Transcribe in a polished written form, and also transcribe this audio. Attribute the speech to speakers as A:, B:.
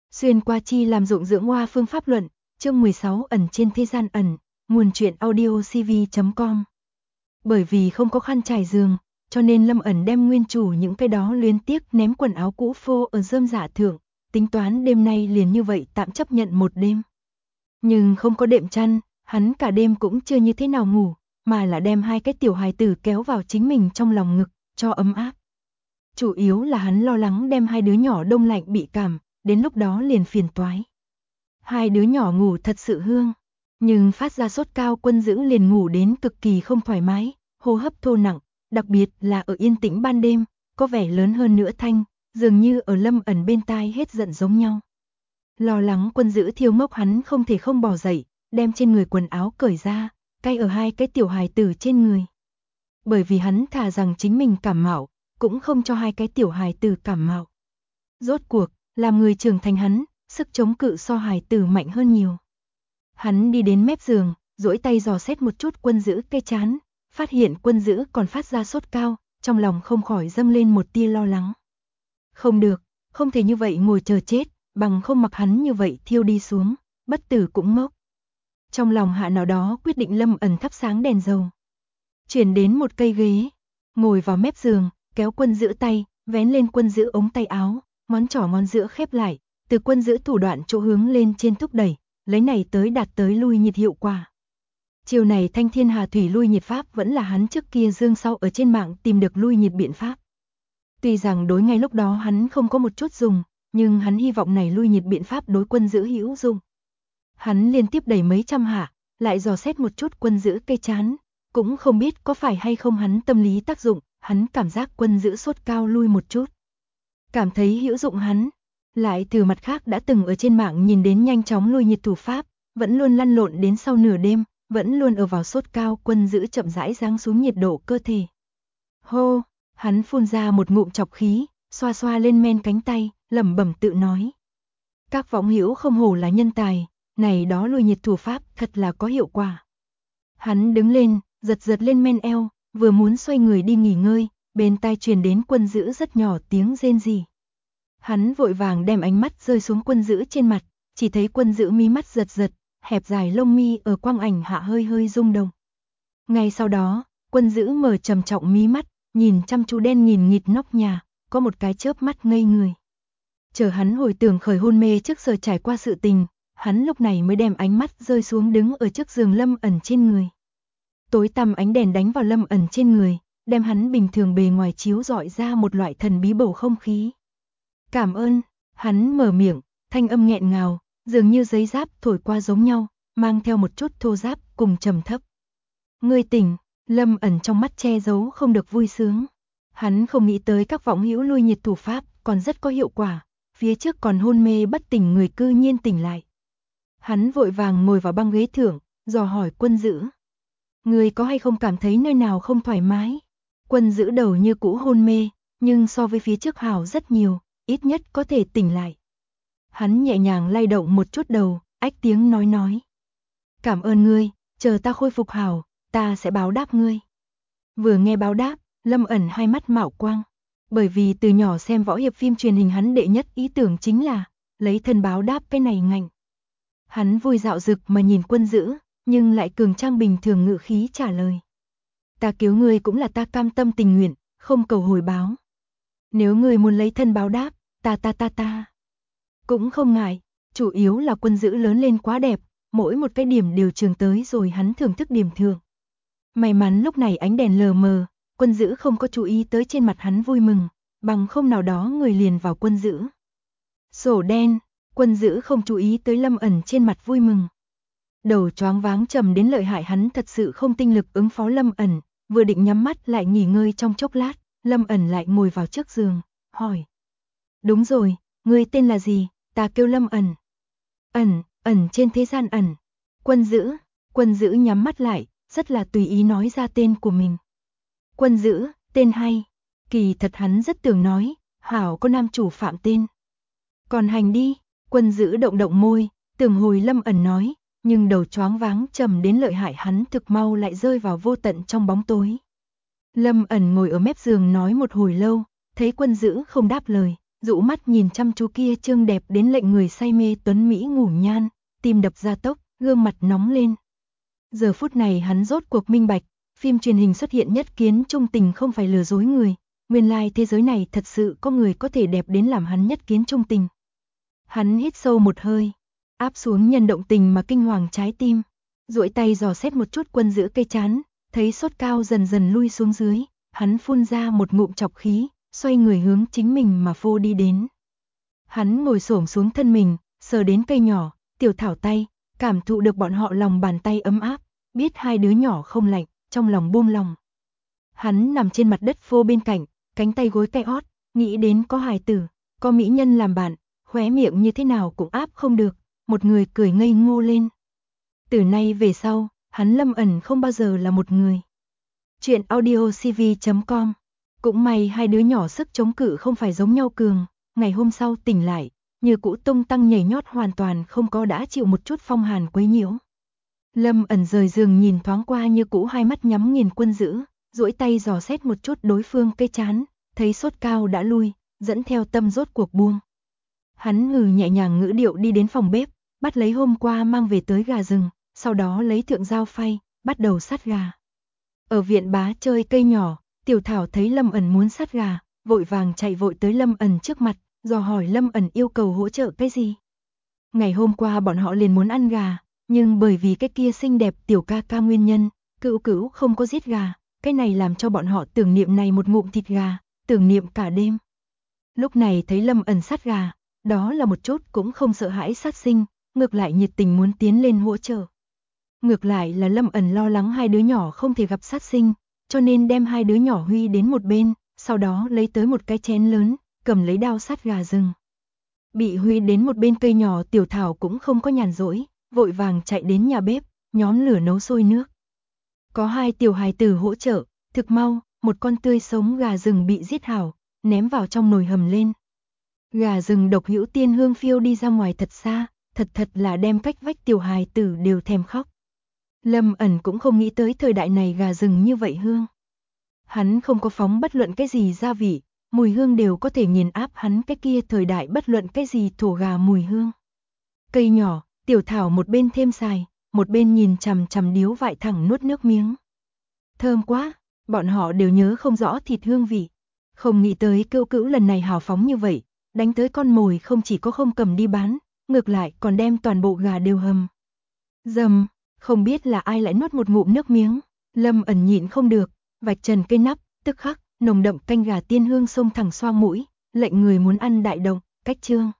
A: Xuyên qua chi làm dụng dưỡng hoa phương pháp luận, chương 16 ẩn trên thế gian ẩn, nguồn truyện audio cv.com. Bởi vì không có khăn trải giường, cho nên Lâm ẩn đem nguyên chủ những cái đó luyến tiếc ném quần áo cũ phô ở rơm rạ thượng, tính toán đêm nay liền như vậy tạm chấp nhận một đêm. Nhưng không có đệm chăn, hắn cả đêm cũng chưa như thế nào ngủ, mà là đem hai cái tiểu hài tử kéo vào chính mình trong lòng ngực, cho ấm áp. Chủ yếu là hắn lo lắng đem hai đứa nhỏ đông lạnh bị cảm, đến lúc đó liền phiền toái. Hai đứa nhỏ ngủ thật sự hương, nhưng phát ra sốt cao Quân Dữ liền ngủ đến cực kỳ không thoải mái, hô hấp thô nặng, đặc biệt là ở yên tĩnh ban đêm, có vẻ lớn hơn nữa thanh, dường như ở Lâm ẩn bên tai hết giận giống nhau. Lo lắng Quân Dữ thiêu mốc hắn không thể không bỏ dậy, đem trên người quần áo cởi ra, cay ở hai cái tiểu hài tử trên người. Bởi vì hắn thà rằng chính mình cảm mạo, cũng không cho hai cái tiểu hài tử cảm mạo. Rốt cuộc, làm người trưởng thành hắn, sức chống cự so hài tử mạnh hơn nhiều. Hắn đi đến mép giường, duỗi tay dò xét một chút Quân Dữ cái trán, phát hiện Quân Dữ còn phát ra sốt cao, trong lòng không khỏi dâng lên một tia lo lắng. Không được, không thể như vậy ngồi chờ chết, bằng không mặc hắn như vậy thiêu đi xuống, bất tử cũng ngốc. Trong lòng hạ nào đó quyết định Lâm ẩn thắp sáng đèn dầu. Chuyển đến một cây ghế, ngồi vào mép giường, kéo Quân Dữ tay, vén lên Quân Dữ ống tay áo, ngón trỏ ngón giữa khép lại, từ Quân Dữ thủ đoạn chỗ hướng lên trên thúc đẩy, lấy này tới đạt tới lui nhiệt hiệu quả. Chiều này Thanh Thiên Hà Thủy lui nhiệt pháp vẫn là hắn trước kia dương sau ở trên mạng tìm được lui nhiệt biện pháp. Tuy rằng đối ngay lúc đó hắn không có một chút dùng, nhưng hắn hy vọng này lui nhiệt biện pháp đối Quân Dữ hữu dụng. Hắn liên tiếp đẩy mấy trăm hạ, lại dò xét một chút Quân Dữ cây chán, cũng không biết có phải hay không hắn tâm lý tác dụng, hắn cảm giác Quân Dữ sốt cao lui một chút. Cảm thấy hữu dụng hắn, lại từ mặt khác đã từng ở trên mạng nhìn đến nhanh chóng lui nhiệt thủ pháp, vẫn luôn lăn lộn đến sau nửa đêm, vẫn luôn ở vào sốt cao Quân Dữ chậm rãi giáng xuống nhiệt độ cơ thể. Hô, hắn phun ra một ngụm chọc khí, xoa xoa lên men cánh tay, lẩm bẩm tự nói. Các võng hữu không hổ là nhân tài, này đó lui nhiệt thủ pháp thật là có hiệu quả. Hắn đứng lên, giật giật lên men eo, vừa muốn xoay người đi nghỉ ngơi, bên tai truyền đến Quân Dữ rất nhỏ tiếng rên rỉ. Hắn vội vàng đem ánh mắt rơi xuống Quân Dữ trên mặt, chỉ thấy Quân Dữ mí mắt giật giật, hẹp dài lông mi ở quang ảnh hạ hơi hơi rung động. Ngay sau đó, Quân Dữ mở trầm trọng mí mắt, nhìn chăm chú đen nghìn nghịt nóc nhà, có một cái chớp mắt ngây người. Chờ hắn hồi tưởng khởi hôn mê trước giờ trải qua sự tình, hắn lúc này mới đem ánh mắt rơi xuống đứng ở trước giường Lâm ẩn trên người. Tối tăm ánh đèn đánh vào Lâm ẩn trên người, đem hắn bình thường bề ngoài chiếu rọi ra một loại thần bí bầu không khí. Cảm ơn, hắn mở miệng, thanh âm nghẹn ngào, dường như giấy giáp thổi qua giống nhau, mang theo một chút thô giáp cùng trầm thấp. Ngươi tỉnh, Lâm ẩn trong mắt che giấu không được vui sướng. Hắn không nghĩ tới các võng hữu lui nhiệt thủ pháp còn rất có hiệu quả, phía trước còn hôn mê bất tỉnh người cư nhiên tỉnh lại. Hắn vội vàng ngồi vào băng ghế thượng, dò hỏi Quân Dữ. Ngươi có hay không cảm thấy nơi nào không thoải mái? Quân Dữ đầu như cũ hôn mê, nhưng so với phía trước hảo rất nhiều, ít nhất có thể tỉnh lại. Hắn nhẹ nhàng lay động một chút đầu, ách tiếng nói. Cảm ơn ngươi, chờ ta khôi phục hảo, ta sẽ báo đáp ngươi. Vừa nghe báo đáp, Lâm ẩn hai mắt mạo quang. Bởi vì từ nhỏ xem võ hiệp phim truyền hình hắn đệ nhất ý tưởng chính là lấy thân báo đáp cái này ngạnh. Hắn vui dạo dực mà nhìn Quân Dữ, nhưng lại cường trang bình thường ngự khí trả lời. Ta cứu ngươi cũng là ta cam tâm tình nguyện, không cầu hồi báo. Nếu ngươi muốn lấy thân báo đáp, ta cũng không ngại, chủ yếu là Quân Dữ lớn lên quá đẹp, mỗi một cái điểm đều trường tới rồi hắn thưởng thức điểm thượng. May mắn lúc này ánh đèn lờ mờ, Quân Dữ không có chú ý tới trên mặt hắn vui mừng, bằng không nào đó người liền vào Quân Dữ. Sổ đen, Quân Dữ không chú ý tới Lâm ẩn trên mặt vui mừng. Đầu choáng váng trầm đến lợi hại hắn thật sự không tinh lực ứng phó Lâm ẩn, vừa định nhắm mắt lại nghỉ ngơi trong chốc lát, Lâm ẩn lại ngồi vào trước giường, hỏi. Đúng rồi, ngươi tên là gì? Ta kêu Lâm ẩn. Ẩn trên thế gian ẩn. Quân Dữ nhắm mắt lại, rất là tùy ý nói ra tên của mình. Quân Dữ, tên hay. Kỳ thật hắn rất tưởng nói, hảo có nam chủ phạm tên. Còn hành đi, Quân Dữ động môi, tưởng hồi Lâm ẩn nói, nhưng đầu choáng váng trầm đến lợi hại hắn thực mau lại rơi vào vô tận trong bóng tối. Lâm ẩn ngồi ở mép giường nói một hồi lâu, thấy Quân Dữ không đáp lời, dụ mắt nhìn chăm chú kia trương đẹp đến lệnh người say mê tuấn mỹ ngủ nhan, tim đập gia tốc, gương mặt nóng lên. Giờ phút này hắn rốt cuộc minh bạch, phim truyền hình xuất hiện nhất kiến trung tình không phải lừa dối người, nguyên lai thế giới này thật sự có người có thể đẹp đến làm hắn nhất kiến trung tình. Hắn hít sâu một hơi, áp xuống nhân động tình mà kinh hoàng trái tim, duỗi tay dò xét một chút quân giữ cây trán, thấy sốt cao dần dần lui xuống dưới, hắn phun ra một ngụm chọc khí, xoay người hướng chính mình mà phô đi đến. Hắn ngồi xổm xuống thân mình, sờ đến cây nhỏ, Tiểu Thảo tay, cảm thụ được bọn họ lòng bàn tay ấm áp, biết hai đứa nhỏ không lạnh, trong lòng buông lòng. Hắn nằm trên mặt đất phô bên cạnh, cánh tay gối cái ót, nghĩ đến có hài tử, có mỹ nhân làm bạn, khóe miệng như thế nào cũng áp không được, một người cười ngây ngô lên. Từ nay về sau, hắn Lâm Ẩn không bao giờ là một người. Chuyện audiocv.com. Cũng may hai đứa nhỏ sức chống cự không phải giống nhau cường, ngày hôm sau tỉnh lại, như cũ tung tăng nhảy nhót hoàn toàn không có đã chịu một chút phong hàn quấy nhiễu. Lâm Ẩn rời giường nhìn thoáng qua như cũ hai mắt nhắm nghiền quân dữ, duỗi tay dò xét một chút đối phương cây trán, thấy sốt cao đã lui, dẫn theo tâm rốt cuộc buông. Hắn nhẹ nhàng ngữ điệu đi đến phòng bếp, bắt lấy hôm qua mang về tới gà rừng, sau đó lấy thượng dao phay, bắt đầu sát gà. Ở viện bá chơi cây nhỏ, Tiểu Thảo thấy Lâm Ẩn muốn sát gà, vội vàng chạy vội tới Lâm Ẩn trước mặt, dò hỏi Lâm Ẩn yêu cầu hỗ trợ cái gì. Ngày hôm qua bọn họ liền muốn ăn gà, nhưng bởi vì cái kia xinh đẹp tiểu ca ca nguyên nhân, Cữu Cữu không có giết gà, cái này làm cho bọn họ tưởng niệm này một ngụm thịt gà, tưởng niệm cả đêm. Lúc này thấy Lâm Ẩn sát gà, đó là một chút cũng không sợ hãi sát sinh, ngược lại nhiệt tình muốn tiến lên hỗ trợ. Ngược lại là Lâm Ẩn lo lắng hai đứa nhỏ không thể gặp sát sinh, cho nên đem hai đứa nhỏ huy đến một bên, sau đó lấy tới một cái chén lớn, cầm lấy đao sát gà rừng. Bị huy đến một bên cây nhỏ Tiểu Thảo cũng không có nhàn rỗi, vội vàng chạy đến nhà bếp, nhóm lửa nấu sôi nước. Có hai tiểu hài tử hỗ trợ, thực mau, một con tươi sống gà rừng bị giết hảo, ném vào trong nồi hầm lên. Gà rừng độc hữu tiên hương phiêu đi ra ngoài thật xa, thật là đem cách vách tiểu hài tử đều thèm khóc. Lâm Ẩn cũng không nghĩ tới thời đại này gà rừng như vậy hương. Hắn không có phóng bất luận cái gì gia vị, mùi hương đều có thể nghiền áp hắn cái kia thời đại bất luận cái gì thổ gà mùi hương. Cây nhỏ, Tiểu Thảo một bên thêm xài, một bên nhìn chằm chằm điếu vại thẳng nuốt nước miếng. Thơm quá, bọn họ đều nhớ không rõ thịt hương vị. Không nghĩ tới Cữu Cữu lần này hào phóng như vậy, đánh tới con mồi không chỉ có không cầm đi bán, ngược lại còn đem toàn bộ gà đều hầm. Dầm, không biết là ai lại nuốt một ngụm nước miếng, Lâm Ẩn nhịn không được, vạch trần cây nắp, tức khắc, nồng đậm canh gà tiên hương xông thẳng xoang mũi, lệnh người muốn ăn đại động, cách chương.